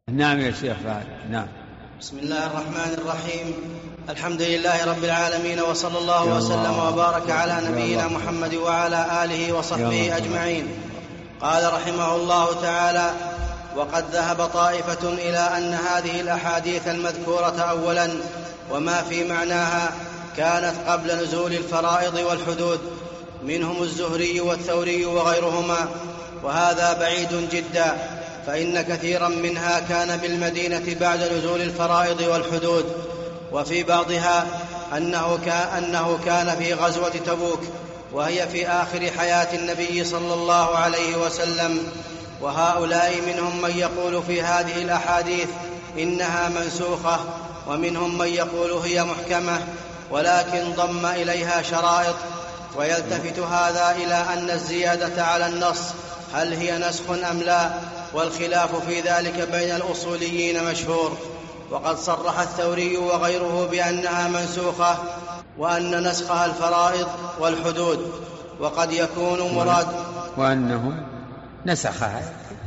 نعم يا شيخ فهد. نعم. بسم الله الرحمن الرحيم. الحمد لله رب العالمين، وصلى الله وسلم وبارك على نبينا محمد وعلى آله وصحبه أجمعين. قال رحمه الله تعالى: وقد ذهب طائفة إلى أن هذه الأحاديث المذكورة أولا وما في معناها كانت قبل نزول الفرائض والحدود، منهم الزهري والثوري وغيرهما، وهذا بعيد جدا، فإن كثيرا منها كان بالمدينة بعد نزول الفرائض والحدود. وفي بعضها أنه كان في غزوة تبوك، وهي في آخر حياة النبي صلى الله عليه وسلم. وهؤلاء منهم من يقول في هذه الأحاديث إنها منسوخة، ومنهم من يقول هي محكمة ولكن ضم إليها شرائط. ويلتفت هذا إلى أن الزيادة على النص هل هي نسخ أم لا، والخلاف في ذلك بين الأصوليين مشهور. وقد صرح الثوري وغيره بأنها منسوخة، وأن نسخها الفرائض والحدود، وقد يكون مراد وأنهم نسخها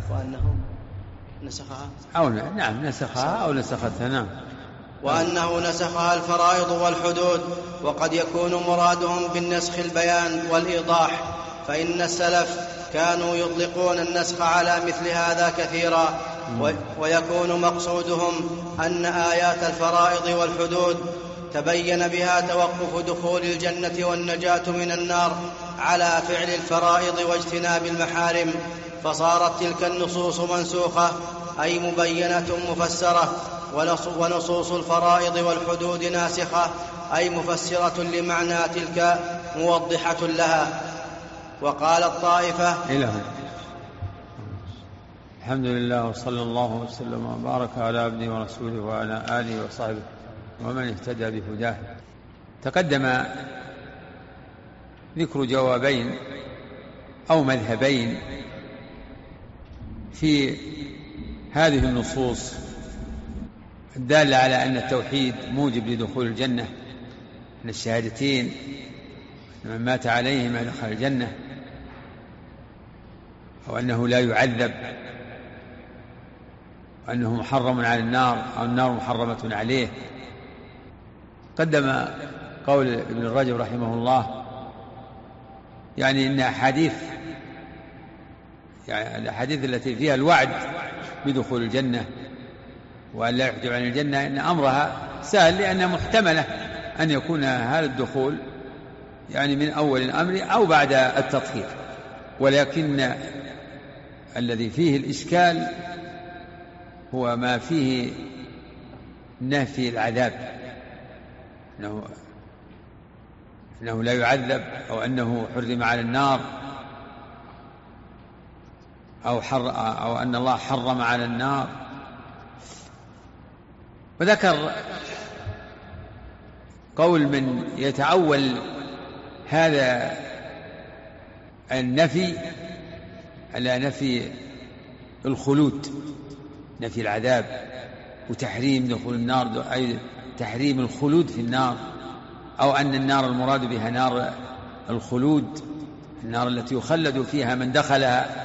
أو نعم نسخها أو نسختها. نعم. وأنه نسخها الفرائض والحدود، وقد يكون مرادهم بالنسخ البيان والإيضاح، فإن السلف كانوا يطلقون النسخ على مثل هذا كثيرا، ويكون مقصودهم أن آيات الفرائض والحدود تبين بها توقف دخول الجنة والنجاة من النار على فعل الفرائض واجتناب المحارم، فصارت تلك النصوص منسوخة أي مبينة مفسرة، ونصوص الفرائض والحدود ناسخة أي مفسرة لمعنى تلك موضحة لها. وقال الطائفة الحمد لله وصلى الله وسلم وبارك على عبده ورسوله وعلى آله وصحبه ومن اهتدى بهداه. تقدم ذكر جوابين أو مذهبين في هذه النصوص الدالة على أن التوحيد موجب لدخول الجنة، من الشهادتين من مات عليهما دخل الجنة، أو أنه لا يعذب، وأنه محرم على النار أو النار محرمة عليه. قدم قول ابن الرجب رحمه الله يعني إن الأحاديث التي فيها الوعد بدخول الجنة وأن لا يحجب عن الجنة إن أمرها سهل، لأنها محتملة أن يكون هذا الدخول يعني من أول الأمر أو بعد التطهير، ولكن الذي فيه الإشكال هو ما فيه نفي العذاب، أنه لا يعذب، أو أنه حرم على النار، أو أن الله حرم على النار. وذكر قول من يتأول هذا النفي على نفي الخلود، نفي العذاب وتحريم دخول النار، أي تحريم الخلود في النار، أو أن النار المراد بها نار الخلود، النار التي يخلد فيها من دخلها.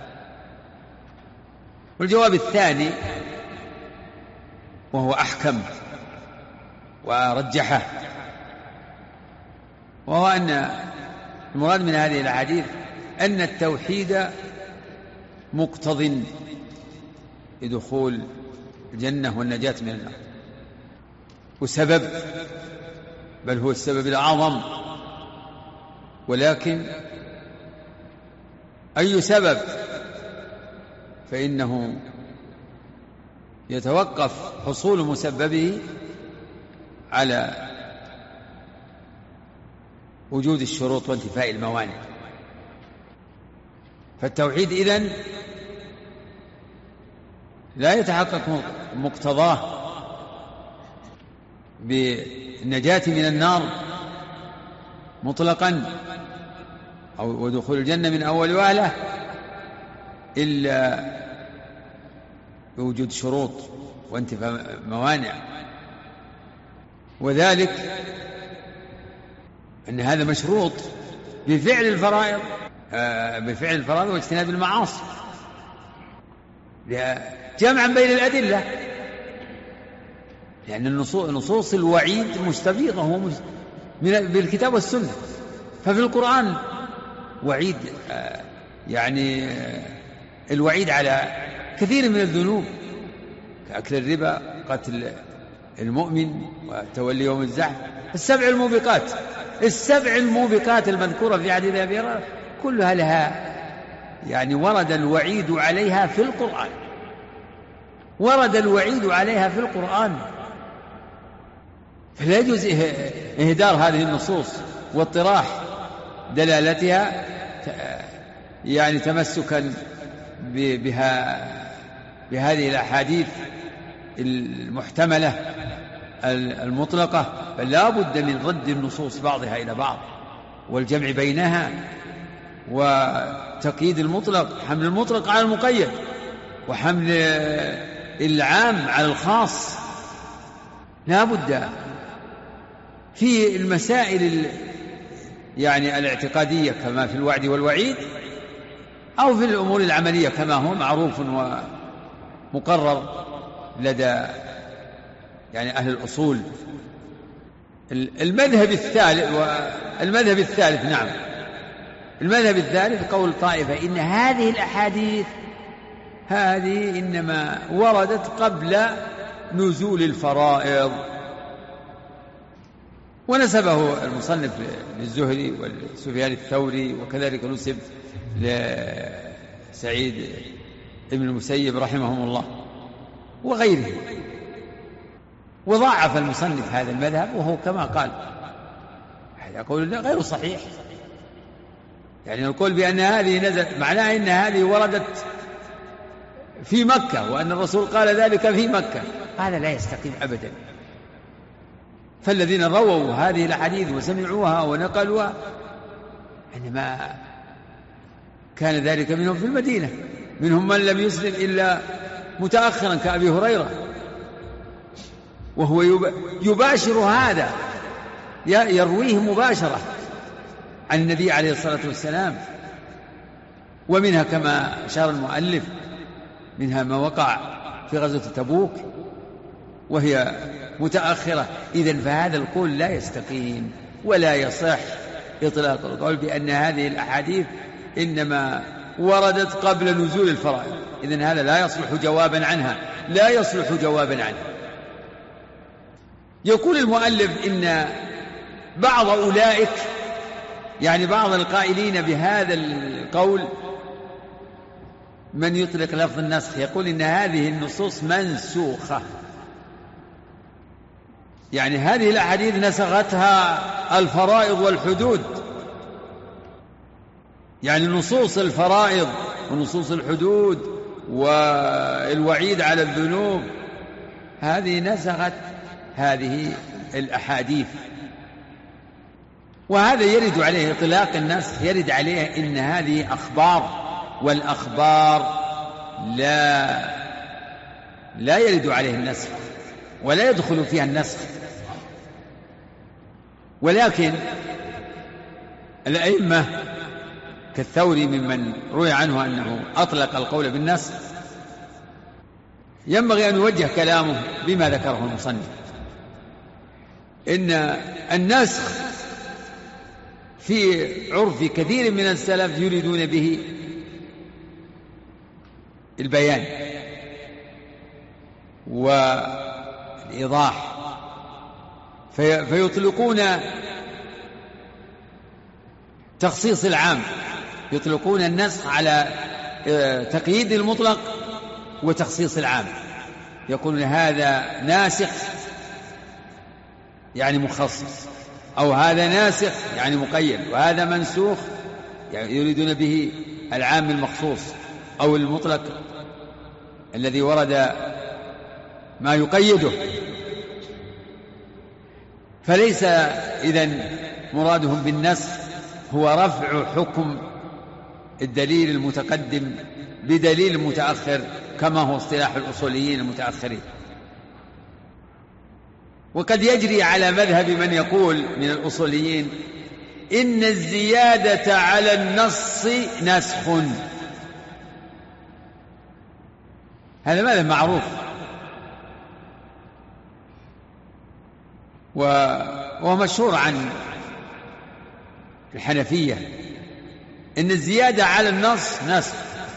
والجواب الثاني وهو أحكم ورجحه، وهو أن المراد من هذه الأحاديث أن التوحيد مقتضٍ لدخول الجنة والنجاة من النار، وسبب، بل هو السبب الأعظم. ولكن أي سبب؟ فإنه يتوقف حصول مسببه على وجود الشروط وانتفاء الموانع. فالتوحيد إذن لا يتحقق مقتضاه بالنجاة من النار مطلقا أو ودخول الجنة من أول وهلة إلا بوجود شروط وانتفاء موانع. وذلك أن هذا مشروط بفعل الفرائض واجتناب المعاصي، جمعا بين الأدلة، لأن نصوص الوعيد مستفيضة بالكتاب والسنة. ففي القرآن وعيد يعني الوعيد على كثير من الذنوب كأكل الربا، قتل المؤمن، وتولي يوم الزحف. السبع الموبقات المذكورة في حديث أبي هريرة كلها لها يعني ورد الوعيد عليها في القرآن، فلا يجوز إهدار هذه النصوص واطراح دلالتها يعني تمسكا بهذه الأحاديث المحتملة المطلقة. فلا بد من رد النصوص بعضها إلى بعض والجمع بينها، وتقييد المطلق، حمل المطلق على المقيد، وحمل العام على الخاص. لا بد في المسائل يعني الاعتقادية كما في الوعد والوعيد، أو في الأمور العملية كما هو معروف ومقرر لدى يعني أهل الأصول. المذهب الثالث قول طائفة إن هذه الأحاديث هذه إنما وردت قبل نزول الفرائض، ونسبه المصنف للزهري والسفيان الثوري، وكذلك نسب لسعيد ابن المسيب رحمهم الله وغيره. وضاعف المصنف هذا المذهب، وهو كما قال هذا قول غير صحيح. يعني القول بأن هذه نزل معناه أن هذه وردت في مكة، وأن الرسول قال ذلك في مكة، هذا لا يستقيم أبدا. فالذين رووا هذه الحديث وسمعوها ونقلوها إنما كان ذلك منهم في المدينة، منهم من لم يسلم إلا متأخرا كأبي هريرة، وهو يباشر هذا، يرويه مباشرة عن النبي عليه الصلاة والسلام. ومنها كما أشار المؤلف منها ما وقع في غزوة تبوك وهي متأخرة. إذن فهذا القول لا يستقيم ولا يصح إطلاق القول بأن هذه الأحاديث إنما وردت قبل نزول الفرائض. إذن هذا لا يصلح جوابا عنه. يقول المؤلف إن بعض أولئك يعني بعض القائلين بهذا القول من يطلق لفظ النسخ يقول إن هذه النصوص منسوخة، يعني هذه الأحاديث نسختها الفرائض والحدود، يعني نصوص الفرائض ونصوص الحدود والوعيد على الذنوب هذه نسخت هذه الأحاديث. وهذا يرد عليه إطلاق النسخ، يرد عليه إن هذه أخبار، والأخبار لا يرد عليه النسخ ولا يدخل فيها النسخ. ولكن الأئمة كالثوري ممن روي عنه أنه أطلق القول بالنسخ ينبغي أن يوجه كلامه بما ذكره المصنف، إن النسخ في عرف كثير من السلف يريدون به البيان والإيضاح، فيطلقون تخصيص العام، يطلقون النسخ على تقييد المطلق وتخصيص العام، يقولون هذا ناسخ يعني مخصص، أو هذا ناسخ يعني مقيد، وهذا منسوخ يعني يريدون به العام المخصوص أو المطلق الذي ورد ما يقيده. فليس إذن مرادهم بالنسخ هو رفع حكم الدليل المتقدم بدليل متأخر كما هو اصطلاح الأصوليين المتأخرين. وقد يجري على مذهب من يقول من الأصوليين إن الزيادة على النص نسخ، هذا ماذا معروف. ومشهور عن الحنفية إن الزيادة على النص نسخ،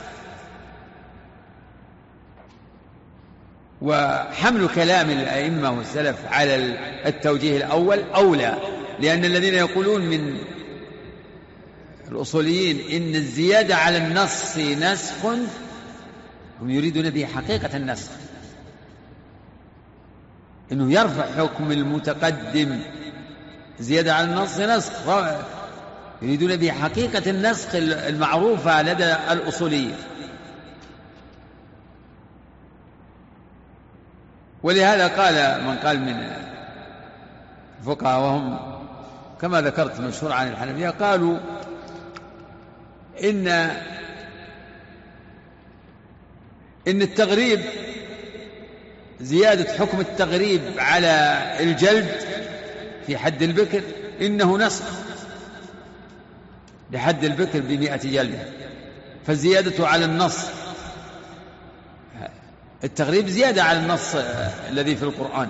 وحمل كلام الأئمة والسلف على التوجيه الأول أولى، لأن الذين يقولون من الأصوليين إن الزيادة على النص نسخ هم يريدون به حقيقة النسخ، إنه يرفع حكم المتقدم. زيادة على النص نسخ، يريدون به حقيقة النسخ المعروفة لدى الأصوليين. ولهذا قال من قال من الفقهاء، وهم كما ذكرت مشهور عن الحنفية، قالوا إن التغريب، زيادة حكم التغريب على الجلد في حد البكر إنه نسخ لحد البكر ب100 جلدة. فالزيادة على النص، التغريب زيادة على النص الذي في القرآن،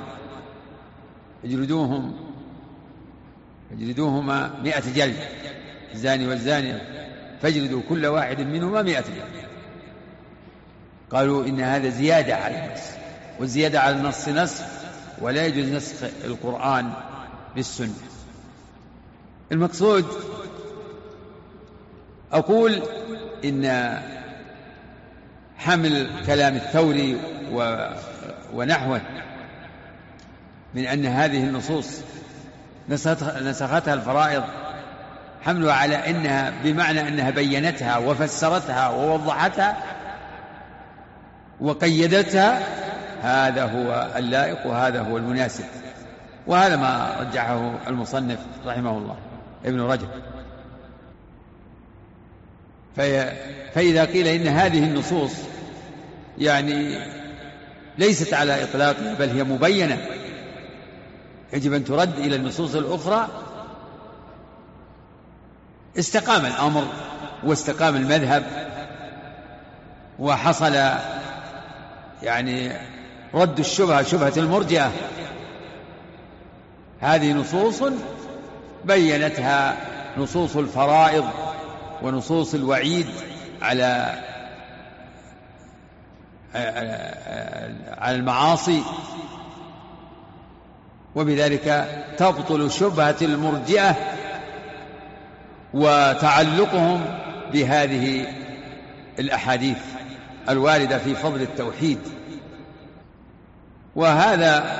يجلدوهما 100 جلد، الزاني والزانية فاجلدوا كل واحد منهما 100 جلد. قالوا إن هذا زيادة على النص، والزيادة على النص نسخ، ولا يجوز نسخ القرآن بالسنة. المقصود أقول إن حمل كلام الثوري ونحوه من أن هذه النصوص نسختها الفرائض، حملها على أنها بمعنى أنها بينتها وفسرتها ووضحتها وقيدتها، هذا هو اللائق وهذا هو المناسب، وهذا ما رجحه المصنف رحمه الله ابن رجب. فإذا قيل إن هذه النصوص يعني ليست على إطلاقها بل هي مبينة، يجب أن ترد إلى النصوص الأخرى، استقام الأمر واستقام المذهب، وحصل يعني رد الشبهة، شبهة المرجئة. هذه نصوص بينتها نصوص الفرائض ونصوص الوعيد على المعاصي، وبذلك تبطل شبهة المرجئة وتعلقهم بهذه الأحاديث الواردة في فضل التوحيد. وهذا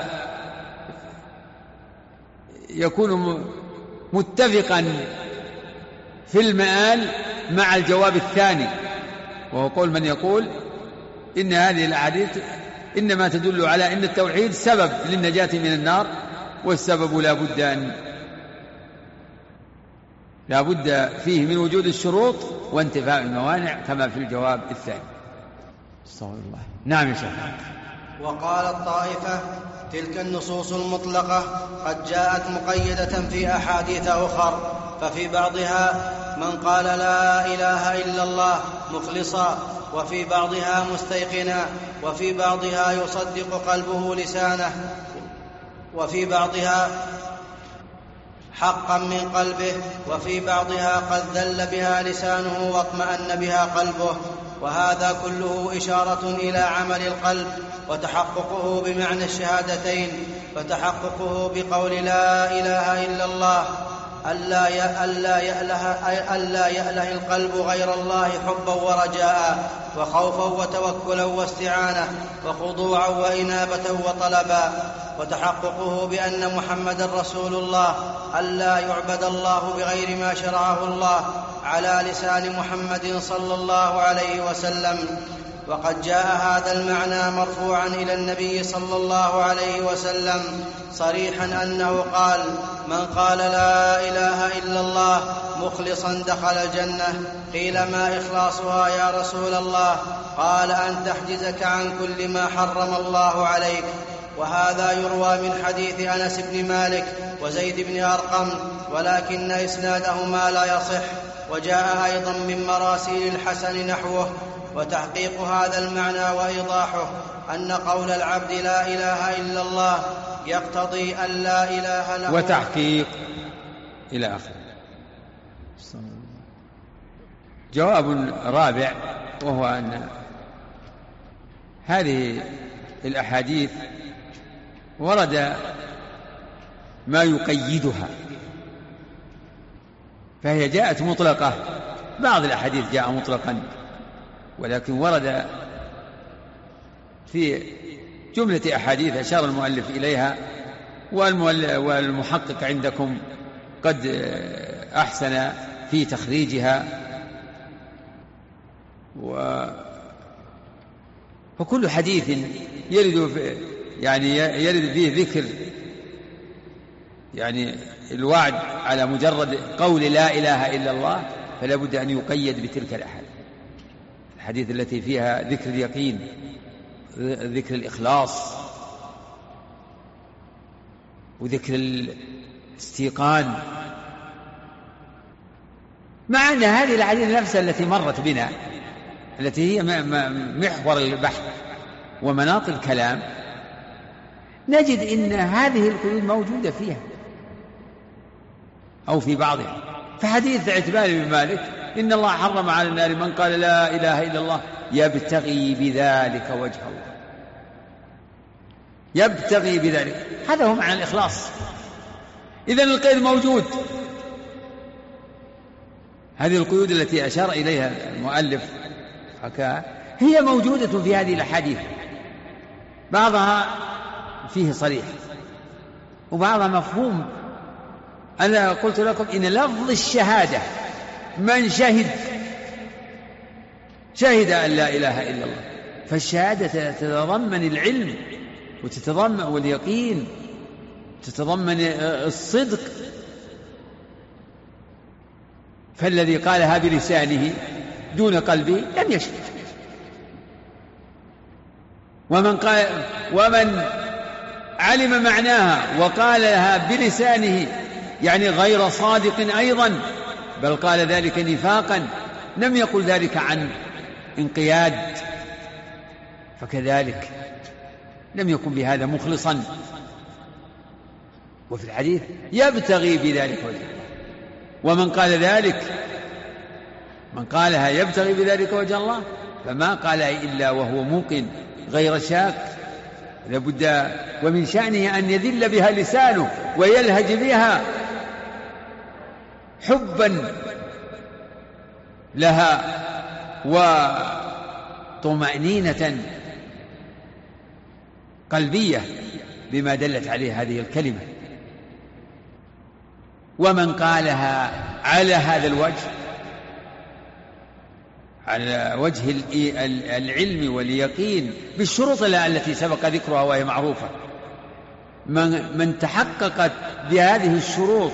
يكون متفقا في المآل مع الجواب الثاني، وهو قول من يقول إن هذه الأحاديث إنما تدل على أن التوحيد سبب للنجاة من النار، والسبب لا بد فيه من وجود الشروط وانتفاء الموانع كما في الجواب الثاني. استغفر الله. نعم يا شيخ. وقالت طائفة: تلك النصوص المطلقة قد جاءت مقيدة في أحاديث أخر، ففي بعضها من قال لا إله إلا الله مخلصا، وفي بعضها مستيقنا، وفي بعضها يصدق قلبه لسانه، وفي بعضها حقا من قلبه، وفي بعضها قد ذل بها لسانه واطمأن بها قلبه. وهذا كله إشارة إلى عمل القلب وتحققه بمعنى الشهادتين، فتحققه بقول لا إله إلا الله ألا يأله القلب غير الله حبا ورجاء وخوفا وتوكلا واستعانة وخضوعا وإنابة وطلبا، وتحققه بأن محمدا رسول الله ألا يعبد الله بغير ما شرعه الله على لسان محمد صلى الله عليه وسلم. وقد جاء هذا المعنى مرفوعا إلى النبي صلى الله عليه وسلم صريحا أنه قال: من قال لا إله إلا الله مخلصا دخل الجنة. قيل: ما إخلاصها يا رسول الله؟ قال: أن تحجزك عن كل ما حرم الله عليك. وهذا يروى من حديث أنس بن مالك وزيد بن أرقم، ولكن إسنادهما لا يصح. وجاء أيضا من مراسيل الحسن نحوه، وتحقيق هذا المعنى وإيضاحه أن قول العبد لا إله إلا الله يقتضي أن لا إله له وتحقيق إلى آخره. جواب رابع، وهو أن هذه الأحاديث ورد ما يقيدها، فهي جاءت مطلقة. بعض الأحاديث جاء مطلقا، ولكن ورد في جملة أحاديث أشار المؤلف إليها، والمحقق عندكم قد أحسن في تخريجها. فكل حديث يرد فيه ذكر الوعد على مجرد قول لا إله إلا الله، فلا بد أن يقيد بتلك الحديث التي فيها ذكر اليقين، ذكر الإخلاص، وذكر الاستيقان، مع أن هذه الأحاديث نفسها التي مرت بنا، التي هي محور البحث ومناط الكلام، نجد إن هذه القيود موجودة فيها أو في بعضها. فحديث عتبان بن مالك إن الله حرم على النار من قال لا إله إلا الله يبتغي بذلك وجه الله، يبتغي بذلك، هذا هو معنى الإخلاص. إذن القيد موجود. هذه القيود التي أشار إليها المؤلف هي موجودة في هذه الأحاديث، بعضها فيه صريح وبعضها مفهوم. أنا قلت لكم إن لفظ الشهادة من شهد أن لا إله إلا الله، فالشهادة تتضمن العلم وتتضمن واليقين، تتضمن الصدق. فالذي قالها بلسانه دون قلبه لم يشهد. ومن علم معناها وقالها بلسانه غير صادق أيضا، بل قال ذلك نفاقا، لم يقل ذلك عن انقياد، فكذلك لم يكن بهذا مخلصا. وفي الحديث يبتغي بذلك وجه الله، ومن قال ذلك، من قالها يبتغي بذلك وجه الله، فما قال إلا وهو موقن غير شاك، لابد ومن شأنه أن يذل بها لسانه ويلهج بها حبا لها وطمأنينة قلبية بما دلت عليه هذه الكلمة. ومن قالها على هذا الوجه، على وجه العلم واليقين بالشروط التي سبق ذكرها وهي معروفة، من تحققت بهذه الشروط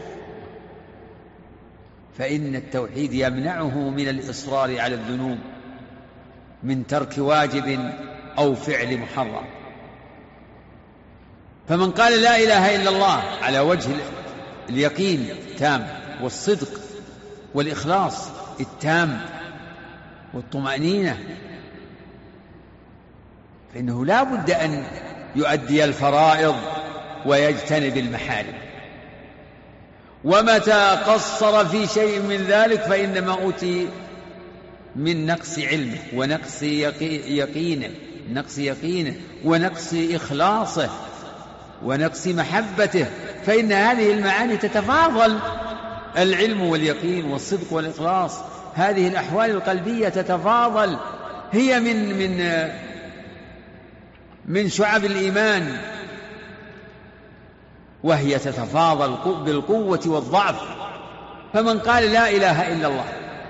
فإن التوحيد يمنعه من الإصرار على الذنوب، من ترك واجب أو فعل محرم. فمن قال لا إله إلا الله على وجه اليقين التام والصدق والإخلاص التام والطمأنينة، فإنه لا بد أن يؤدي الفرائض ويجتنب المحارم. ومتى قصر في شيء من ذلك فإنما أوتي من نقص علمه ونقص يقينه ونقص إخلاصه ونقص محبته، فإن هذه المعاني تتفاضل، العلم واليقين والصدق والإخلاص، هذه الأحوال القلبية تتفاضل، هي من شعب الإيمان، وهي تتفاضل بالقوة والضعف. فمن قال لا إله إلا الله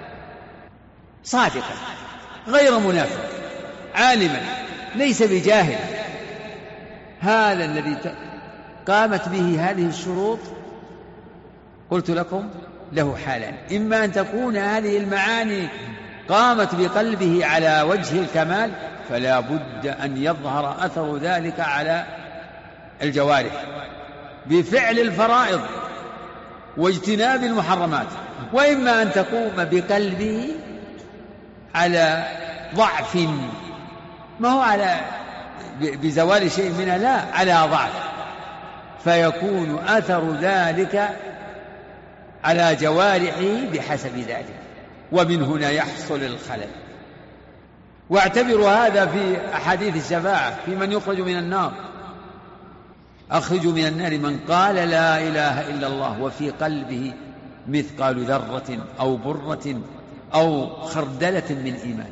صادقا غير منافق عالما ليس بجاهل، هذا الذي قامت به هذه الشروط قلت لكم له حالان: إما أن تكون هذه المعاني قامت بقلبه على وجه الكمال، فلا بد أن يظهر أثر ذلك على الجوارح بفعل الفرائض واجتناب المحرمات، وإما أن تقوم بقلبه على ضعف، ما هو على بزوال شيء منها، لا، على ضعف، فيكون أثر ذلك على جوارحه بحسب ذلك، ومن هنا يحصل الخلل. واعتبروا هذا في أحاديث الشفاعة في من يخرج من النار: أخرجوا من النار من قال لا إله إلا الله وفي قلبه مثقال ذرة أو برة أو خردلة من إيمان.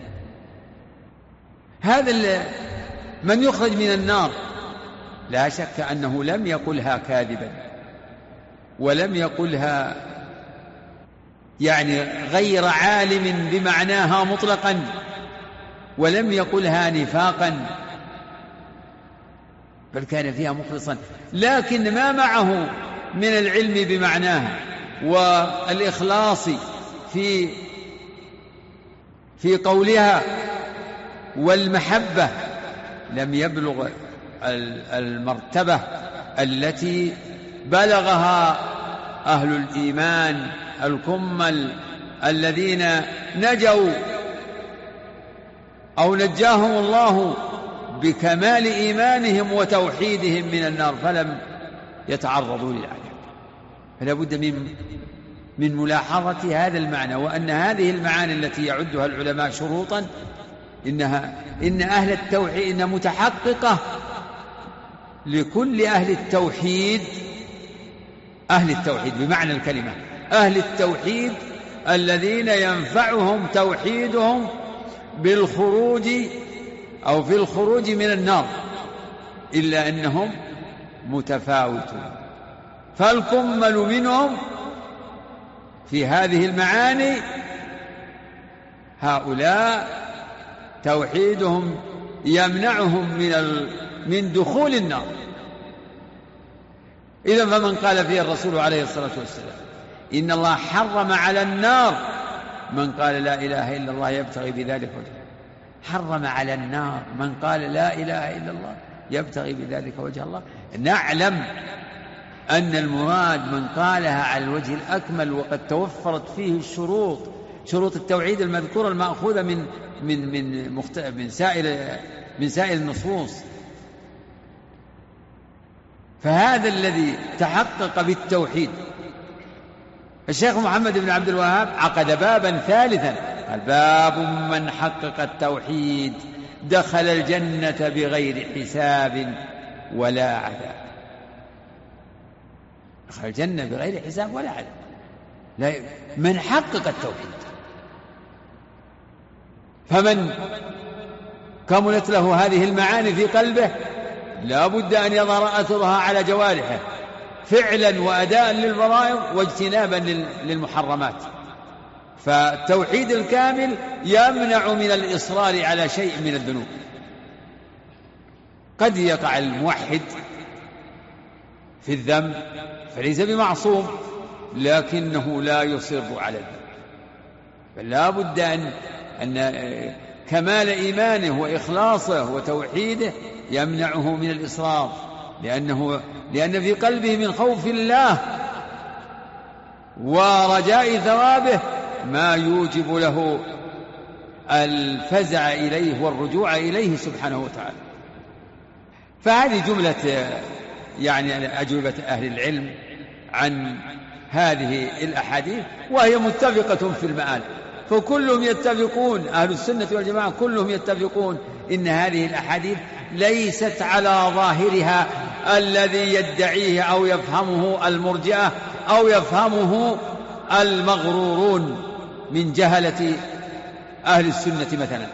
هذا من يخرج من النار لا شك أنه لم يقلها كاذبا، ولم يقلها يعني غير عالم بمعناها مطلقا، ولم يقلها نفاقا، بل كان فيها مخلصا، لكن ما معه من العلم بمعناها والإخلاص في قولها والمحبة لم يبلغ المرتبة التي بلغها أهل الإيمان الكمل الذين نجوا أو نجاهم الله بكمال إيمانهم وتوحيدهم من النار فلم يتعرضوا للعذاب. فلا بد من ملاحظة هذا المعنى، وأن هذه المعاني التي يعدها العلماء شروطا إن أهل التوحيد إن متحققة لكل أهل التوحيد، أهل التوحيد بمعنى الكلمة، أهل التوحيد الذين ينفعهم توحيدهم بالخروج أو في الخروج من النار، إلا أنهم متفاوتون. فالكمل منهم في هذه المعاني هؤلاء توحيدهم يمنعهم من دخول النار. إذن فمن قال فيه الرسول عليه الصلاة والسلام إن الله حرم على النار من قال لا إله إلا الله يبتغي بذلك وجهه، حرم على النار من قال لا إله إلا الله يبتغي بذلك وجه الله. نعلم أن المراد من قالها على الوجه الأكمل وقد توفرت فيه شروط التوحيد المذكورة المأخوذة من سائر النصوص. فهذا الذي تحقق بالتوحيد. الشيخ محمد بن عبد الوهاب عقد بابا ثالثا، قال باب من حقق التوحيد دخل الجنة بغير حساب ولا عذاب. دخل الجنة بغير حساب ولا عذاب، من حقق التوحيد. فمن كملت له هذه المعاني في قلبه لا بد أن يظهر أثرها على جوارحه فعلا وأداء للفرائض واجتنابا للمحرمات. فالتوحيد الكامل يمنع من الإصرار على شيء من الذنوب. قد يقع الموحد في الذنب فليس بمعصوم، لكنه لا يصر على الذنب، فلا بد أن كمال إيمانه وإخلاصه وتوحيده يمنعه من الإصرار، لأن في قلبه من خوف الله ورجاء ثوابه ما يوجب له الفزع إليه والرجوع إليه سبحانه وتعالى. فهذه جملة يعني أجوبة أهل العلم عن هذه الأحاديث، وهي متفقة في المآل. فكلهم يتفقون، أهل السنة والجماعة كلهم يتفقون إن هذه الأحاديث ليست على ظاهرها الذي يدعيه أو يفهمه المرجئة أو يفهمه المغرورون من جهلة أهل السنة مثلا،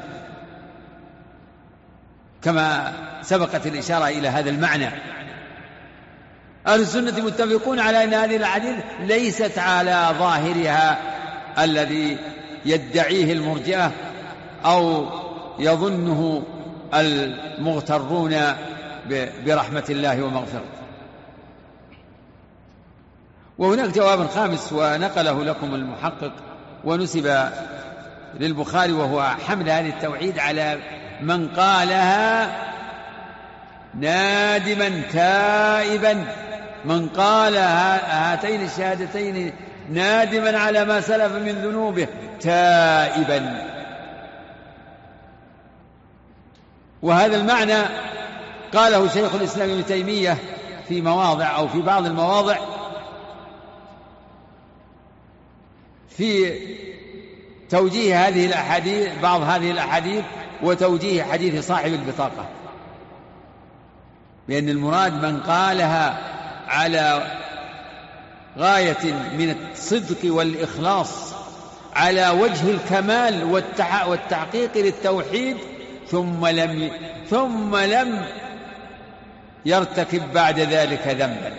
كما سبقت الإشارة إلى هذا المعنى. أهل السنة متفقون على أن هذه الأحاديث ليست على ظاهرها الذي يدعيه المرجئة أو يظنه المغترون برحمة الله ومغفرته. وهناك جواب خامس ونقله لكم المحقق ونسب للبخاري، وهو حمل هذه التوحيد على من قالها نادما تائبا، من قال هاتين الشهادتين نادما على ما سلف من ذنوبه تائبا. وهذا المعنى قاله شيخ الإسلام ابن تيمية في مواضع أو في بعض المواضع في توجيه هذه الأحاديث، بعض هذه الأحاديث، وتوجيه حديث صاحب البطاقة، بأن المراد من قالها على غاية من الصدق والإخلاص على وجه الكمال والتحقيق للتوحيد ثم لم يرتكب بعد ذلك ذنبا.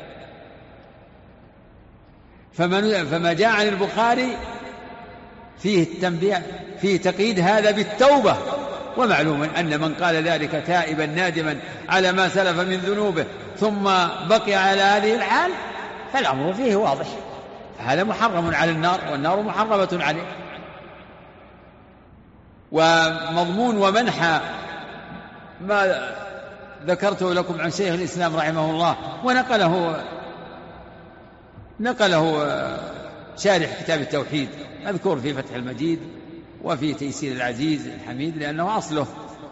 فما جاء عن البخاري فيه التنبيه، فيه تقييد هذا بالتوبة، ومعلوم أن من قال ذلك تائبا نادما على ما سلف من ذنوبه ثم بقي على هذه الحال فالأمر فيه واضح، هذا محرم على النار والنار محرمة عليه. ومضمون ومنحى ما ذكرته لكم عن شيخ الإسلام رحمه الله ونقله شارح كتاب التوحيد، أذكر في فتح المجيد وفي تيسير العزيز الحميد، لأنه أصله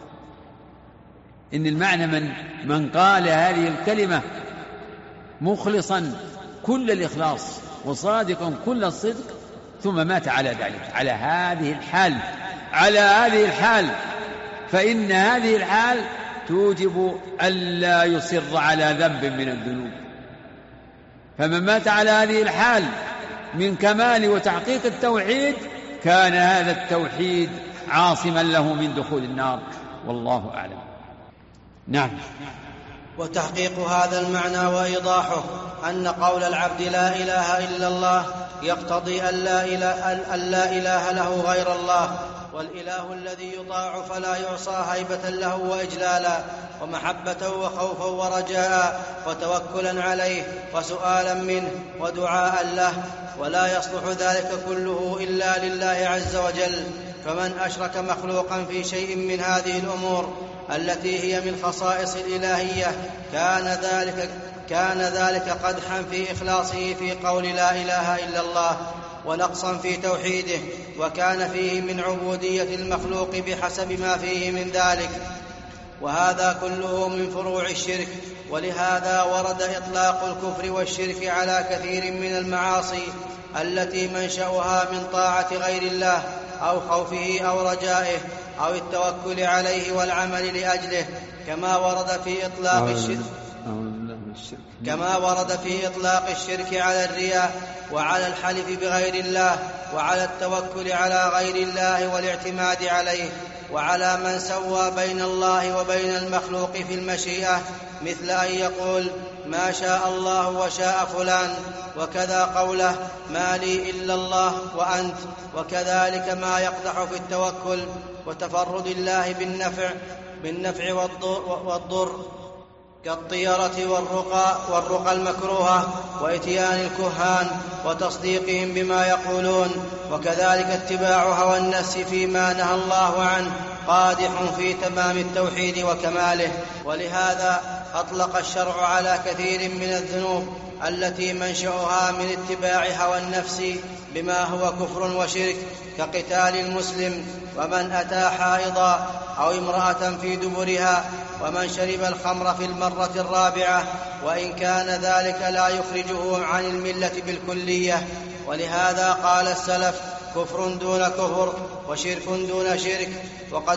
إن المعنى من قال هذه الكلمة مخلصا كل الإخلاص وصادقا كل الصدق ثم مات على ذلك، على هذه الحال، فإن هذه الحال توجب ألا يصر على ذنب من الذنوب. فمن مات على هذه الحال من كمال وتحقيق التوحيد كان هذا التوحيد عاصما له من دخول النار، والله أعلم. نعم. وتحقيق هذا المعنى وإيضاحه أن قول العبد لا إله إلا الله يقتضي أن لا إله له غير الله، والإله الذي يطاع فلا يعصى هيبة له وإجلالا ومحبة وخوفا ورجاء وتوكلا عليه وسؤالا منه ودعاء له، ولا يصلح ذلك كله إلا لله عز وجل. فمن أشرك مخلوقا في شيء من هذه الأمور التي هي من خصائص الإلهية كان ذلك قدحا في إخلاصه في قول لا إله إلا الله ونقصا في توحيده، وكان فيه من عبودية المخلوق بحسب ما فيه من ذلك، وهذا كله من فروع الشرك. ولهذا ورد إطلاق الكفر والشرك على كثير من المعاصي التي منشأها من طاعة غير الله أو خوفه أو رجائه أو التوكل عليه والعمل لأجله، كما ورد في إطلاق الشرك على الرياء وعلى الحلف بغير الله وعلى التوكل على غير الله والاعتماد عليه، وعلى من سوى بين الله وبين المخلوق في المشيئة، مثل أن يقول ما شاء الله وشاء فلان، وكذا قوله ما لي إلا الله وأنت، وكذلك ما يقدح في التوكل وتفرد الله بالنفع والضر كالطيرة والرقى المكروهة وإتيان الكهان وتصديقهم بما يقولون، وكذلك اتباع هوى النفس فيما نهى الله عنه قادح في تمام التوحيد وكماله. ولهذا أطلق الشرع على كثير من الذنوب التي منشأها من اتباع هوى النفس بما هو كفر وشرك، كقتال المسلم، ومن أتى حائضا أو امرأة في دبرها، ومن شرب الخمر في المرة الرابعة، وإن كان ذلك لا يخرجه عن الملة بالكلية. ولهذا قال السلف كفر دون كفر وشرك دون شرك. وقد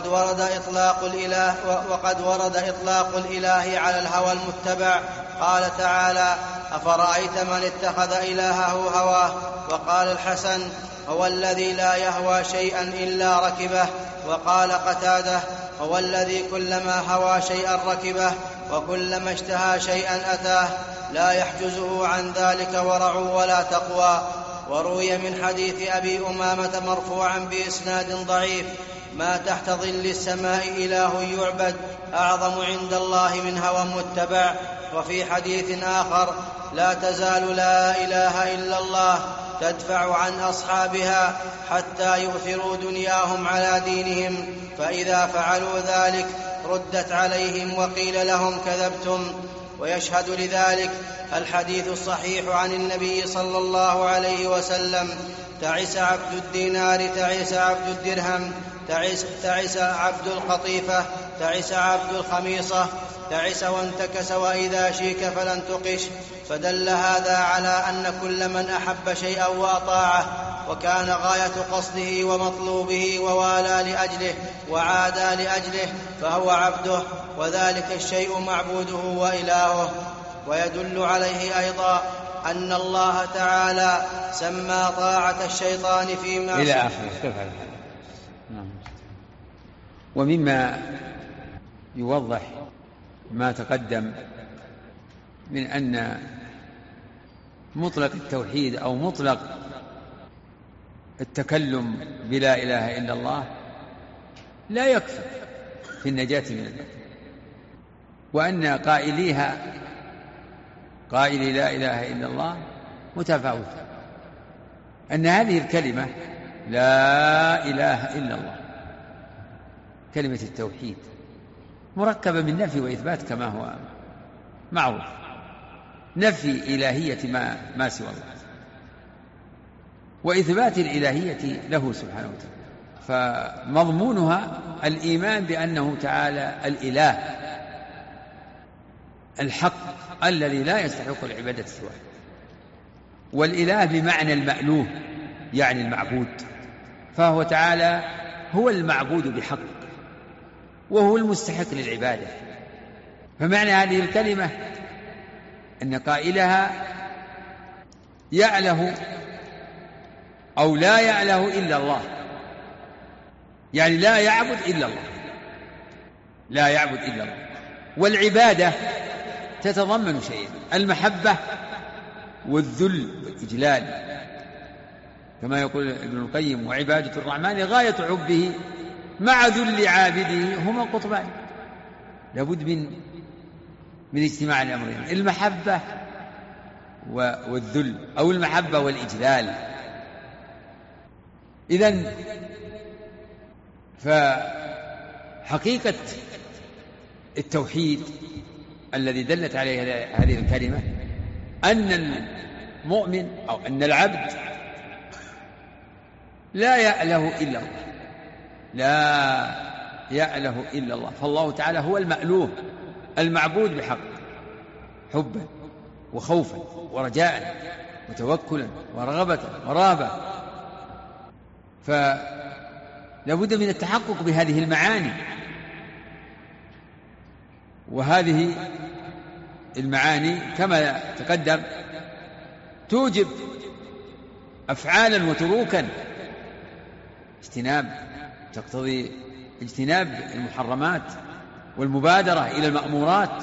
ورد إطلاق الإله على الهوى المتبع، قال تعالى أفرأيت من اتخذ إلهه هواه. وقال الحسن هو الذي لا يهوى شيئا إلا ركبه. وقال قتادة هو الذي كلما هوى شيئا ركبه وكلما اشتهى شيئا أتاه، لا يحجزه عن ذلك ورع ولا تقوى. وروي من حديث أبي أمامة مرفوعا بإسناد ضعيف ما تحت ظل السماء إله يعبد أعظم عند الله من هوى متبع. وفي حديث آخر لا تزال لا إله إلا الله تدفع عن أصحابها حتى يؤثروا دنياهم على دينهم، فإذا فعلوا ذلك ردت عليهم وقيل لهم كذبتم. ويشهد لذلك الحديث الصحيح عن النبي صلى الله عليه وسلم تعس عبد الدينار تعس عبد الدرهم تعس عبد القطيفة تعس عبد الخميصة، تعس وانتكس وإذا شيك فلن تقش. فدل هذا على أن كل من أحب شيئا وأطاعه وكان غاية قصده ومطلوبه ووالى لأجله وعادى لأجله فهو عبده، وذلك الشيء معبوده وإلهه. ويدل عليه أيضا أن الله تعالى سمى طاعة الشيطان فيما إلى آخره. ومما يوضح ما تقدم من أن مطلق التوحيد أو مطلق التكلم بلا إله إلا الله لا يكفي في النجاة من البدء، وأن قائلي لا إله إلا الله متفاوتة، أن هذه الكلمة لا إله إلا الله كلمة التوحيد مركبة من نفي وإثبات كما هو معروف، نفي إلهية ما سوى الله وإثبات الإلهية له سبحانه وتعالى، فمضمونها الإيمان بأنه تعالى الإله الحق الذي لا يستحق العبادة سواه، والإله بمعنى المألوه يعني المعبود، فهو تعالى هو المعبود بحق وهو المستحق للعبادة. فمعنى هذه الكلمة أن قائلها يعله أو لا يعله إلا الله، يعني لا يعبد إلا الله، لا يعبد إلا الله. والعبادة تتضمن شيئين: المحبة والذل والإجلال، كما يقول ابن القيم: وعبادة الرحمن غاية حبه مع ذل عابده هما قطبان. لابد من اجتماع الأمرين: المحبة والذل، أو المحبة والإجلال. إذن فحقيقة التوحيد الذي دلت عليه هذه الكلمة أن المؤمن أو أن العبد لا يأله إلا الله، لا يأله إلا الله، فالله تعالى هو المألوه المعبود بحق، حبا وخوفا ورجاء وتوكلا ورغبة ورهبة. فلا بد من التحقق بهذه المعاني، وهذه المعاني كما تقدم توجب أفعالا وتروكا، تقتضي اجتناب المحرمات والمبادرة إلى المأمورات.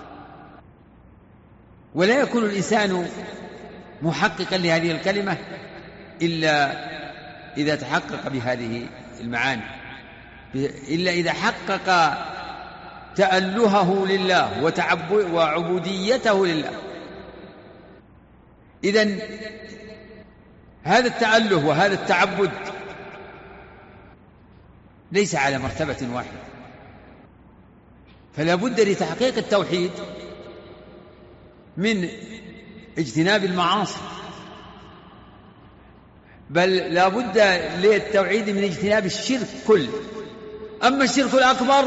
ولا يكون الإنسان محققا لهذه الكلمة إلا إذا تحقق بهذه المعاني، إلا إذا حقق تألهه لله وعبوديته لله. إذن هذا التأله وهذا التعبد ليس على مرتبة واحدة، فلا بد لتحقيق التوحيد من اجتناب المعاصي، بل لا بد للتوحيد من اجتناب الشرك كله. أما الشرك الأكبر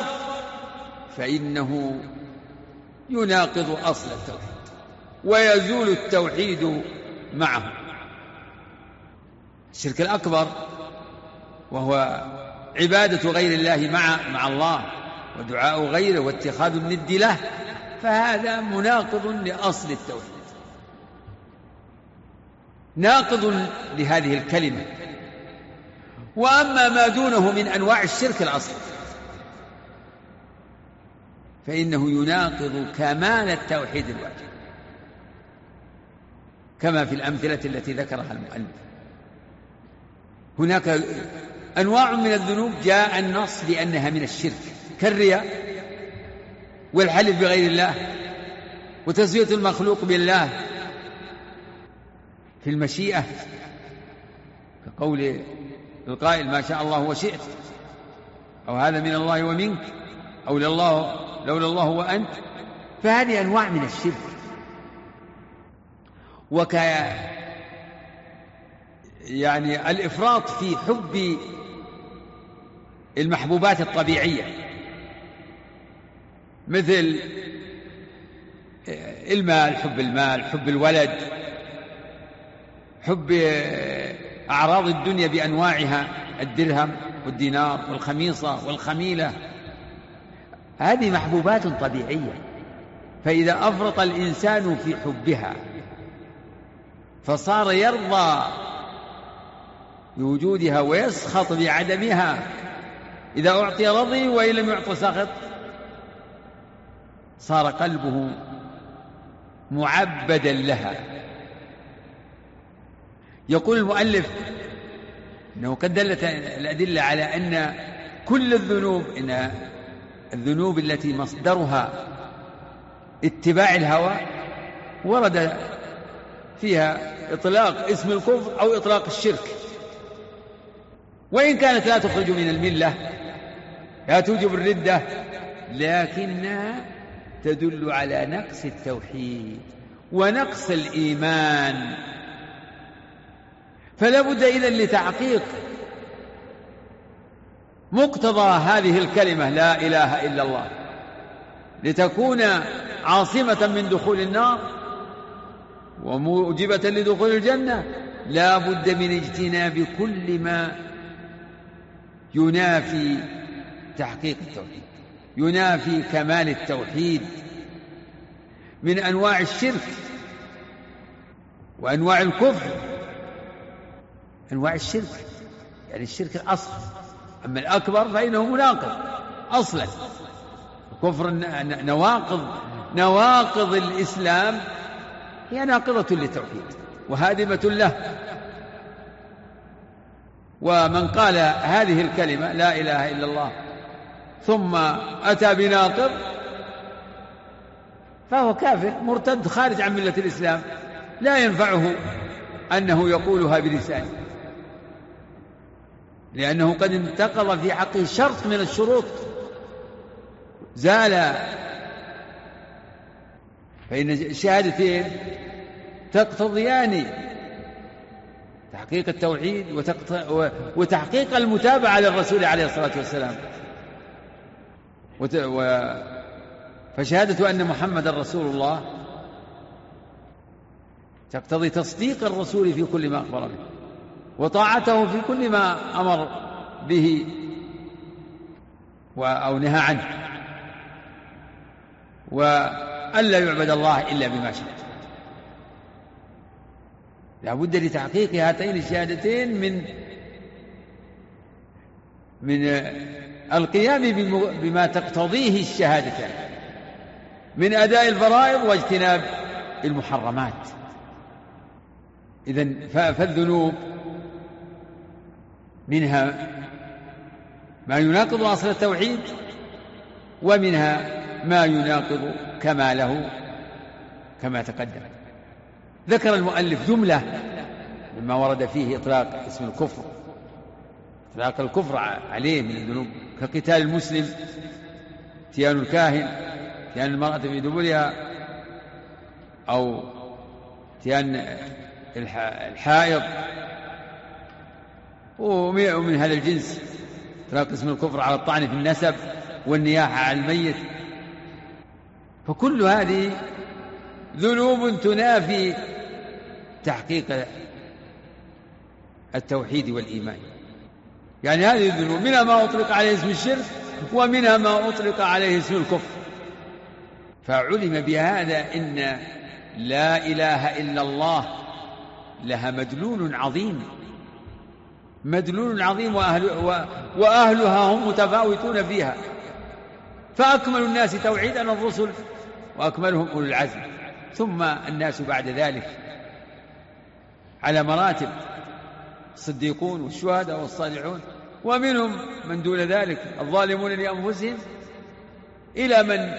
فإنه يناقض أصل التوحيد ويزول التوحيد معه. الشرك الأكبر وهو عبادة غير الله مع الله ودعاء غيره واتخاذ الند له، فهذا مناقض لأصل التوحيد، ناقض لهذه الكلمة. وأما ما دونه من أنواع الشرك الأصغر فإنه يناقض كمال التوحيد الواجب، كما في الأمثلة التي ذكرها المؤلف. هناك أنواع من الذنوب جاء النص بأنها من الشرك، كالرياء والحلف بغير الله وتسوية المخلوق بالله في المشيئة، كقول القائل: ما شاء الله وشئت، أو هذا من الله ومنك، أو لولا الله وأنت. فهذه أنواع من الشرك. يعني الإفراط في حب المحبوبات الطبيعية مثل المال، حب الولد، حب أعراض الدنيا بأنواعها، الدرهم والدينار والخميصة والخميلة، هذه محبوبات طبيعية. فإذا أفرط الإنسان في حبها فصار يرضى بوجودها ويسخط بعدمها، إذا أعطي رضي وإن لم يعط سخط. صار قلبه معبدا لها. يقول المؤلف إنه قد دلت الأدلة على أن كل الذنوب، إن الذنوب التي مصدرها اتباع الهوى ورد فيها إطلاق اسم الكفر أو إطلاق الشرك، وإن كانت لا تخرج من الملة، لا توجب الردة، لكنها تدل على نقص التوحيد ونقص الإيمان. فلا بد إذن لتحقيق مقتضى هذه الكلمة لا إله إلا الله لتكون عاصمة من دخول النار وموجبة لدخول الجنة، لا بد من اجتناب كل ما ينافي تحقيق التوحيد، ينافي كمال التوحيد من أنواع الشرك وأنواع الكفر. أنواع الشرك يعني الشرك الأصل، أما الأكبر فإنه مناقض أصلا. الكفر نواقض الإسلام هي ناقضة للتوحيد وهادمة له. ومن قال هذه الكلمة لا إله إلا الله ثم أتى بناقض فهو كافر مرتد خارج عن ملة الإسلام، لا ينفعه أنه يقولها بلسانه، لأنه قد انتقض في حقه شرط من الشروط زال. فإن الشهادتين تقتضيان تحقيق التوحيد وتحقيق المتابعة للرسول عليه الصلاة والسلام. فشهادة أن محمد رسول الله تقتضي تصديق الرسول في كل ما أخبر به وطاعته في كل ما أمر به أو نهى عنه، وألا يعبد الله إلا بما شاء. لا بد لتحقيق هاتين الشهادتين من القيام بما تقتضيه الشهادتان من أداء الفرائض واجتناب المحرمات. إذن فالذنوب منها ما يناقض أصل التوحيد ومنها ما يناقض كماله كما تقدم. ذكر المؤلف جملة مما ورد فيه إطلاق اسم الكفر، إطلاق الكفر عليه من الذنوب كقتال المسلم، اتيان الكاهن، اتيان المرأة في دبرها، أو اتيان الحائض، ومن هذا الجنس إطلاق اسم الكفر على الطعن في النسب والنياحة على الميت. فكل هذه ذنوب تنافي تحقيق التوحيد والإيمان. يعني هذه الذنوب منها ما أطلق عليه اسم الشرك ومنها ما أطلق عليه اسم الكفر. فعلم بهذا إن لا إله إلا الله لها مدلول عظيم، مدلول عظيم، وأهلها هم متفاوتون فيها. فأكمل الناس توحيدا الرسل وأكملهم أولو العزم، ثم الناس بعد ذلك على مراتب، الصديقون والشهداء والصالحون، ومنهم من دون ذلك الظالمون لأنفسهم، إلى من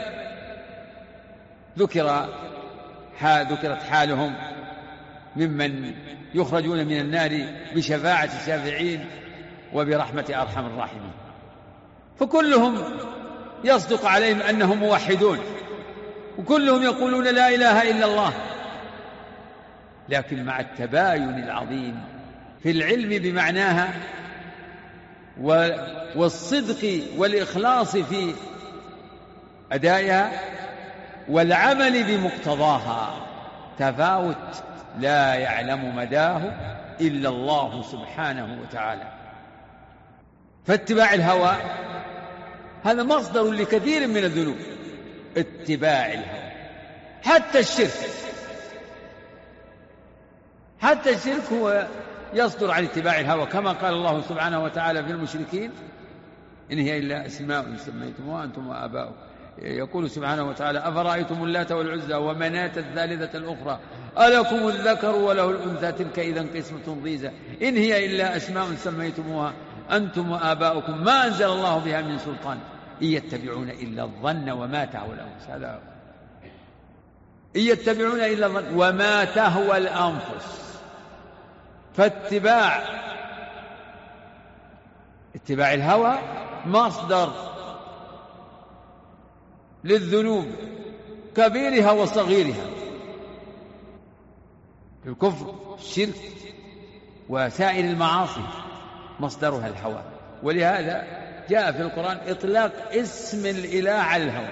ذكرت حالهم ممن يخرجون من النار بشفاعة الشافعين وبرحمة أرحم الراحمين. فكلهم يصدق عليهم أنهم موحدون، وكلهم يقولون لا إله إلا الله، لكن مع التباين العظيم في العلم بمعناها والصدق والإخلاص في أدائها والعمل بمقتضاها تفاوت لا يعلم مداه إلا الله سبحانه وتعالى. فاتباع الهوى هذا مصدر لكثير من الذنوب، اتباع الهوى. حتى الشرك هو يصدر عن اتباع الهوى، كما قال الله سبحانه وتعالى في المشركين: إن هي إلا أسماء سميتموها أنتم وآباؤكم. يقول سبحانه وتعالى: أفرأيتم اللات والعزى ومناة الثالثة الأخرى ألكم الذكر وله الأنثى تلك إذا قسمة ضيزى إن هي إلا أسماء سميتموها أنتم وآباؤكم ما أنزل الله بها من سلطان إن يتبعون إلا الظن وما تهوى الأنفس. هذا إن يتبعون إلا الظن وما تهوى الأنفس. فاتباع الهوى مصدر للذنوب كبيرها وصغيرها. الكفر الشرك وسائر المعاصي مصدرها الهوى، ولهذا جاء في القرآن إطلاق اسم الإله على الهوى،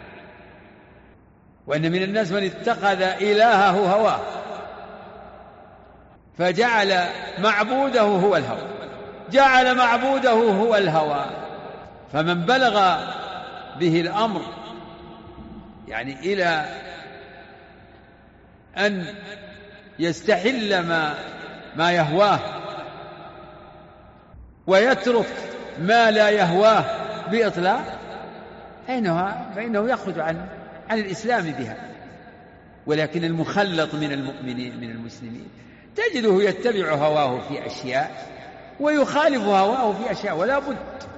وأن من الناس من اتخذ إلهه هواه فجعل معبوده هو الهوى. فمن بلغ به الأمر يعني إلى أن يستحل ما يهواه ويترك ما لا يهواه بإطلاق فإنه يخرج عن الإسلام بها. ولكن المخلط من المؤمنين من المسلمين تجده يتبع هواه في أشياء ويخالف هواه في أشياء، ولا بد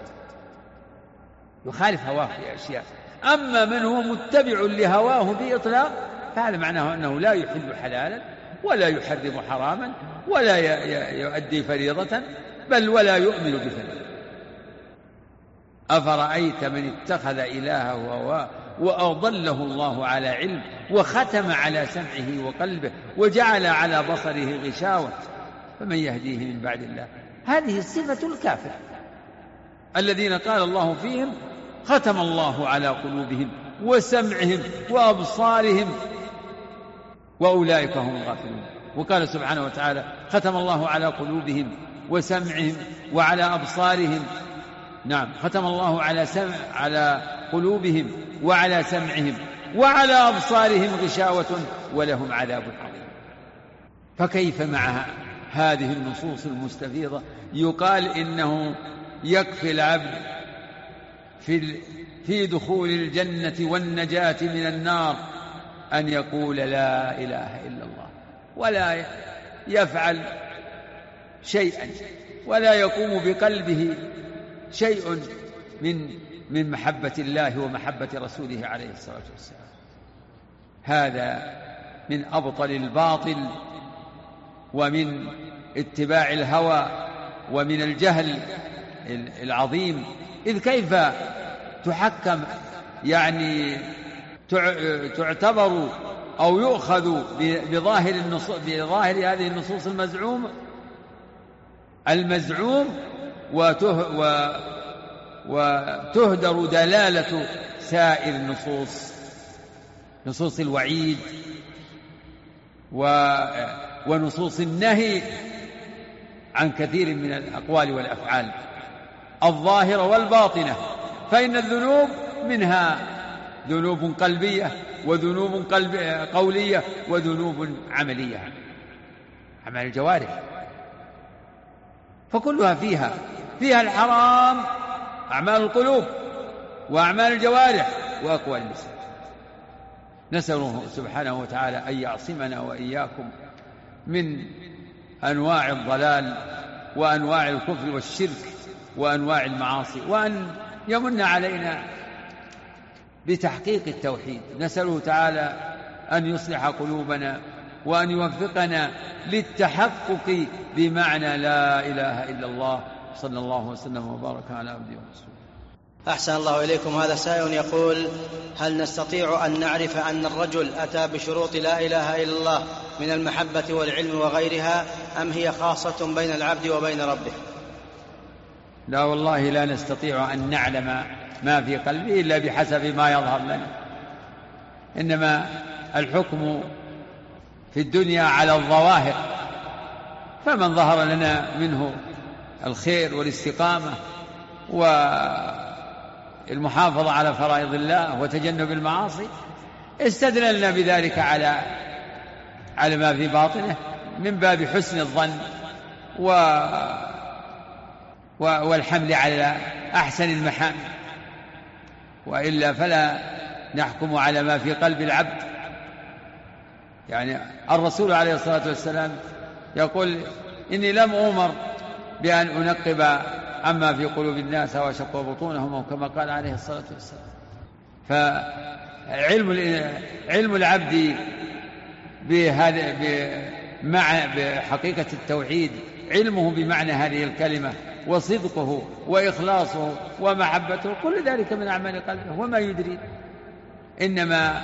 يخالف هواه في أشياء. أما من هو متبع لهواه بإطلاق فهذا معناه أنه لا يحل حلالا ولا يحرم حراما ولا يؤدي فريضة بل ولا يؤمن بفريضة. أفرأيت من اتخذ إلهه هواه وأضله الله على علم وختم على سمعه وقلبه وجعل على بصره غشاوة فمن يهديه من بعد الله. هذه صفة الكافر الذين قال الله فيهم: ختم الله على قلوبهم وسمعهم وأبصارهم وأولئك هم الغافلون. وقال سبحانه وتعالى: ختم الله على قلوبهم وسمعهم وعلى أبصارهم. نعم، ختم الله على قلوبهم وعلى سمعهم وعلى أبصارهم غشاوة ولهم عذاب عظيم. فكيف مع هذه النصوص المستفيضة يقال إنه يكفي العبد في دخول الجنة والنجاة من النار أن يقول لا إله إلا الله ولا يفعل شيئا ولا يقوم بقلبه شيء من محبة الله ومحبة رسوله عليه الصلاة والسلام. هذا من أبطل الباطل ومن اتباع الهوى ومن الجهل العظيم. إذ كيف تحكم يعني تعتبر أو يؤخذ بظاهر هذه النصوص المزعوم وتهدر دلالة سائر النصوص، نصوص الوعيد ونصوص النهي عن كثير من الأقوال والأفعال الظاهرة والباطنة. فإن الذنوب منها ذنوب قلبية وذنوب قولية وذنوب عملية، أعمال الجوارح، فكلها فيها الحرام، أعمال القلوب وأعمال الجوارح وأقوال اللسان. نسأله سبحانه وتعالى أن يعصمنا وإياكم من أنواع الضلال وأنواع الكفر والشرك وأنواع المعاصي، وأن يمن علينا بتحقيق التوحيد. نسأله تعالى أن يصلح قلوبنا وأن يوفقنا للتحقق بمعنى لا إله إلا الله. صلى الله وسلم وبارك على عبده ورسوله. أحسن الله إليكم. هذا سائل يقول: هل نستطيع أن نعرف أن الرجل أتى بشروط لا إله إلا الله من المحبة والعلم وغيرها، أم هي خاصة بين العبد وبين ربه؟ لا والله لا نستطيع أن نعلم ما في قلبه إلا بحسب ما يظهر لنا. إنما الحكم في الدنيا على الظواهر، فمن ظهر لنا منه الخير والاستقامة والمحافظة على فرائض الله وتجنب المعاصي استدللنا بذلك على ما في باطنه من باب حسن الظن والحمل على أحسن المحامل، وإلا فلا نحكم على ما في قلب العبد. يعني الرسول عليه الصلاة والسلام يقول: إني لم أؤمر بأن أنقب عما في قلوب الناس وأشق بطونهم، كما قال عليه الصلاة والسلام. فعلم العبد بحقيقة التوحيد، علمه بمعنى هذه الكلمة وصدقه وإخلاصه ومحبته، كل ذلك من أعمال قلبه وما يدري. إنما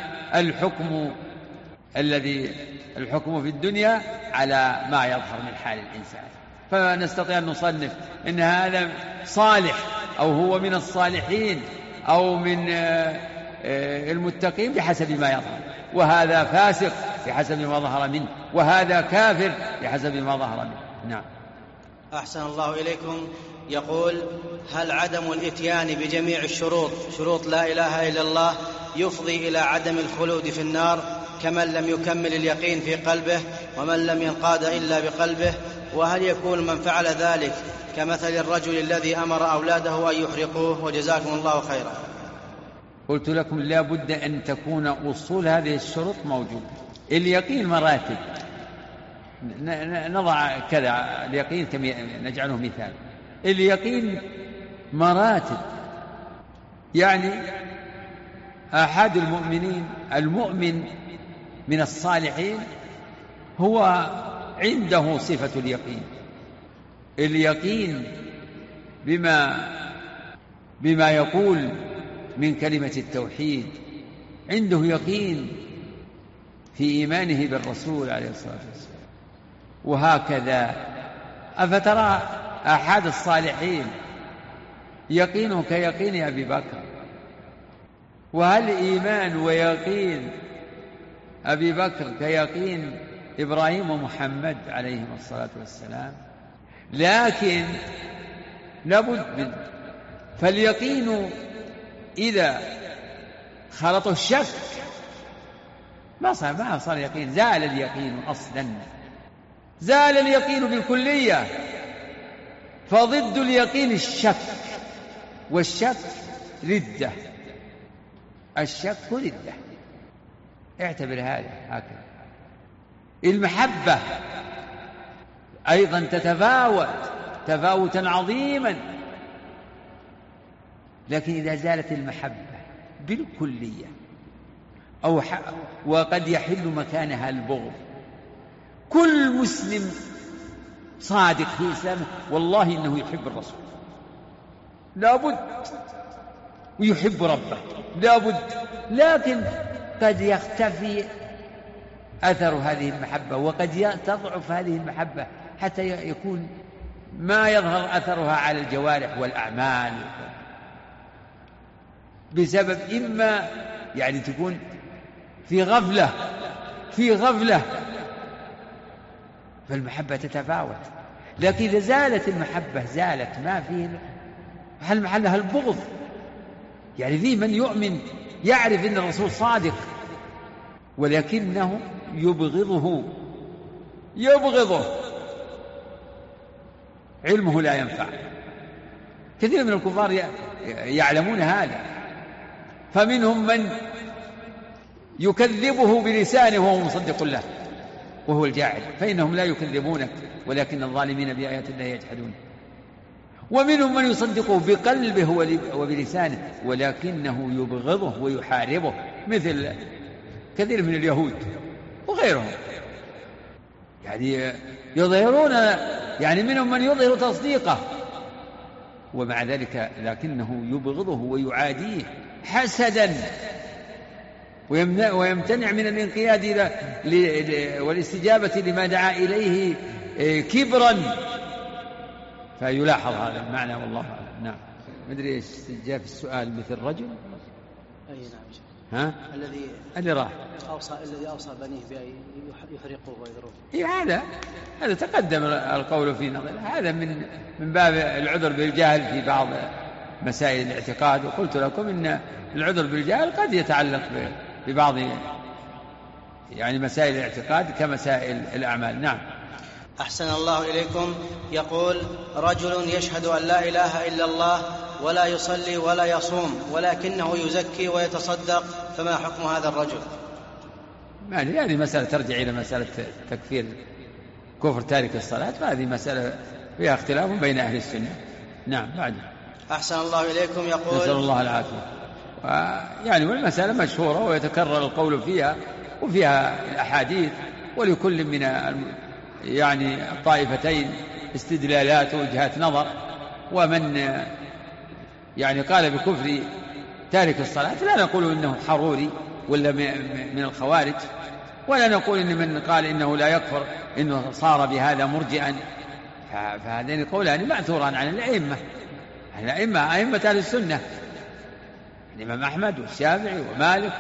الحكم في الدنيا على ما يظهر من حال الإنسان، فنستطيع أن نصنف إن هذا صالح أو هو من الصالحين أو من المتقين بحسب ما يظهر، وهذا فاسق بحسب ما ظهر منه، وهذا كافر بحسب ما ظهر منه. نعم. أحسن الله إليكم. يقول: هل عدم الإتيان بجميع شروط لا إله إلا الله يفضي إلى عدم الخلود في النار كمن لم يكمل اليقين في قلبه ومن لم ينقاد إلا بقلبه؟ وهل يكون من فعل ذلك كمثل الرجل الذي أمر أولاده أن يحرقوه؟ وجزاكم الله خيرا. قلت لكم لا بد أن تكون أصول هذه الشروط موجودة. اليقين مراتب، نضع كذا اليقين نجعله مثال. اليقين مراتب، يعني أحد المؤمنين المؤمن من الصالحين هو عنده صفة اليقين بما يقول من كلمة التوحيد، عنده يقين في إيمانه بالرسول عليه الصلاة والسلام. وهكذا أفترى أحد الصالحين يقينه كيقين أبي بكر؟ وهل إيمان ويقين أبي بكر كيقين إبراهيم ومحمد عليهم الصلاة والسلام؟ لكن لابد منه. فاليقين إذا خلط الشك ما صار يقين، زال اليقين أصلا، زال اليقين بالكلية. فضد اليقين الشك، والشك ردة، الشك ردة. اعتبر هذا هكذا. المحبة أيضا تتفاوت تفاوتا عظيما، لكن إذا زالت المحبة بالكلية وقد يحل مكانها البغض. كل مسلم صادق في إسلامه والله إنه يحب الرسول لابد، ويحب ربه لابد، لكن قد يختفي أثر هذه المحبة، وقد تضعف هذه المحبة حتى يكون ما يظهر أثرها على الجوارح والأعمال، بسبب إما يعني تكون في غفلة فالمحبة تتفاوت. لكن إذا زالت المحبة زالت ما فيه محلها البغض. يعني فيه من يؤمن يعرف أن الرسول صادق ولكنه يبغضه علمه لا ينفع. كثير من الكفار يعلمون هذا، فمنهم من يكذبه بلسانه وهو مصدق له وهو الجاحد، فإنهم لا يكذبونك ولكن الظالمين بآيات الله يجحدون. ومنهم من يصدقه بقلبه وبلسانه ولكنه يبغضه ويحاربه، مثل كثير من اليهود وغيرهم. يعني يظهرون، يعني منهم من يظهر تصديقه ومع ذلك لكنه يبغضه ويعاديه حسدا، ويمتنع من الانقياد والاستجابة لما دعا إليه كبرا. فيلاحظ هذا المعنى والله أعلم. نعم. مدري إيش جاء في السؤال مثل رجل. أي نعم. ها؟ الذي راح الذي أوصى بنيه بأن يحرقوه ويذروه. إيه هذا تقدم القول في نظر. هذا من باب العذر بالجهل في بعض مسائل الاعتقاد، وقلت لكم إن العذر بالجهل قد يتعلق ببعض يعني مسائل الاعتقاد كمسائل الأعمال. نعم. أحسن الله إليكم. يقول: رجل يشهد أن لا إله إلا الله ولا يصلي ولا يصوم ولكنه يزكي ويتصدق، فما حكم هذا الرجل؟ هذه مسألة ترجع إلى مسألة تكفير كفر تارك الصلاة، فهذه مسألة فيها اختلاف بين أهل السنة. نعم. بعد. أحسن الله إليكم. يقول: نسأل الله العافية. يعني والمسألة مشهورة ويتكرر القول فيها وفيها الأحاديث، ولكل من يعني الطائفتين استدلالات ووجهات نظر. ومن يعني قال بكفر تارك الصلاة لا نقول إنه حروري ولا من الخوارج، ولا نقول إن من قال إنه لا يكفر إنه صار بهذا مرجئا. فهذين قولان معثوران عن الأئمة أئمة أهل السنة، الإمام أحمد والشافعي ومالك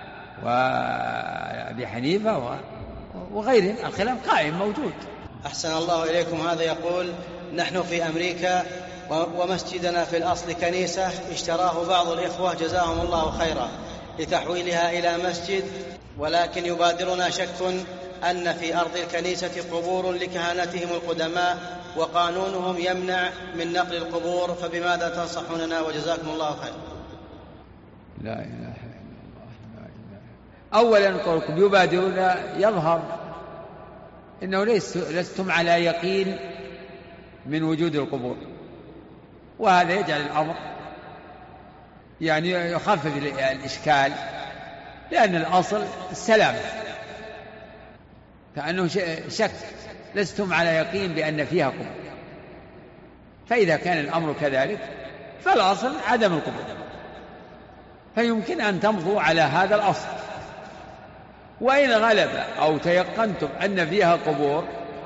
وأبي حنيفة وغيرهم. الخلاف قائم موجود. أحسن الله إليكم. هذا يقول: نحن في أمريكا ومسجدنا في الأصل كنيسة اشتراه بعض الإخوة جزاهم الله خيرا لتحويلها إلى مسجد، ولكن يبادرنا شك أن في أرض الكنيسة قبور لكهنتهم القدماء وقانونهم يمنع من نقل القبور، فبماذا تنصحوننا وجزاكم الله خير؟ لا إله إلا الله. أولا قولكم يبادرون يظهر إنه لستم على يقين من وجود القبور، وهذا يجعل الأمر يعني يخفف الإشكال، لأن الأصل السلام، كأنه شك لستم على يقين بأن فيها قبور. فإذا كان الأمر كذلك فالأصل عدم القبور، فيمكن أن تمضوا على هذا الأصل. وإن غلب أو تيقنتم أن فيها قبور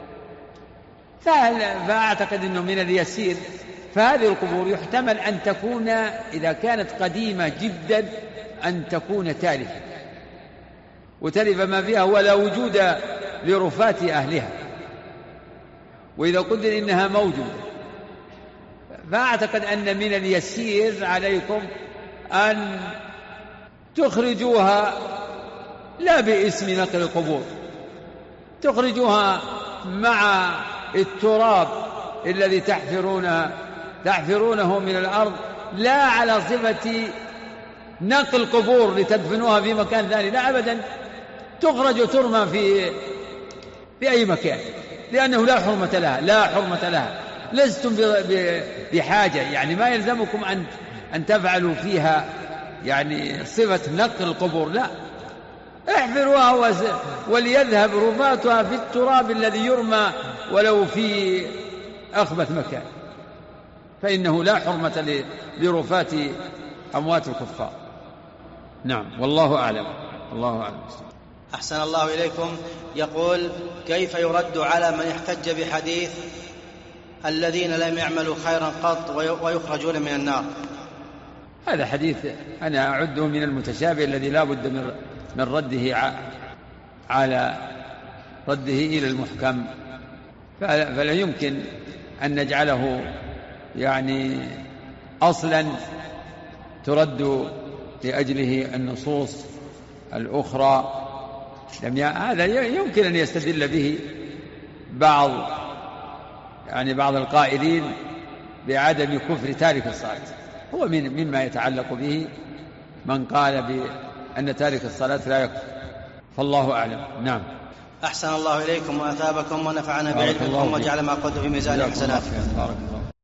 فأعتقد أنه من اليسير، فهذه القبور يحتمل أن تكون إذا كانت قديمة جدا أن تكون تالفة، وتلف ما فيها ولا وجود لرفات أهلها. وإذا قدر إنها موجودة فأعتقد أن من اليسير عليكم أن تخرجوها لا باسم نقل القبور، تخرجوها مع التراب الذي تحفرونه من الأرض، لا على صفة نقل قبور لتدفنوها في مكان ثاني، لا أبدا، تخرج وترمى في أي مكان، لأنه لا حرمة لها. لستم بحاجة، يعني ما يلزمكم أن تفعلوا فيها يعني صفة نقل القبور، لا، احفروها وليذهب رفاتها في التراب الذي يرمى ولو في أخبث مكان، فإنه لا حرمة لرفات أموات الكفار. نعم، والله أعلم. أحسن الله إليكم. يقول: كيف يرد على من احتج بحديث الذين لم يعملوا خيرا قط ويخرجون من النار؟ هذا حديث أنا أعده من المتشابه الذي لا بد من رده على رده إلى المحكم، فلا يمكن أن نجعله يعني أصلا ترد لأجله النصوص الأخرى. هذا يمكن أن يستدل به بعض القائلين بعدم كفر تارك الصلاة، هو مما يتعلق به من قال بأن تارك الصلاة لا يكفر، فالله أعلم. نعم. أحسن الله إليكم وأثابكم ونفعنا بعلمكم وجعل ما قلت في ميزان حسناتكم.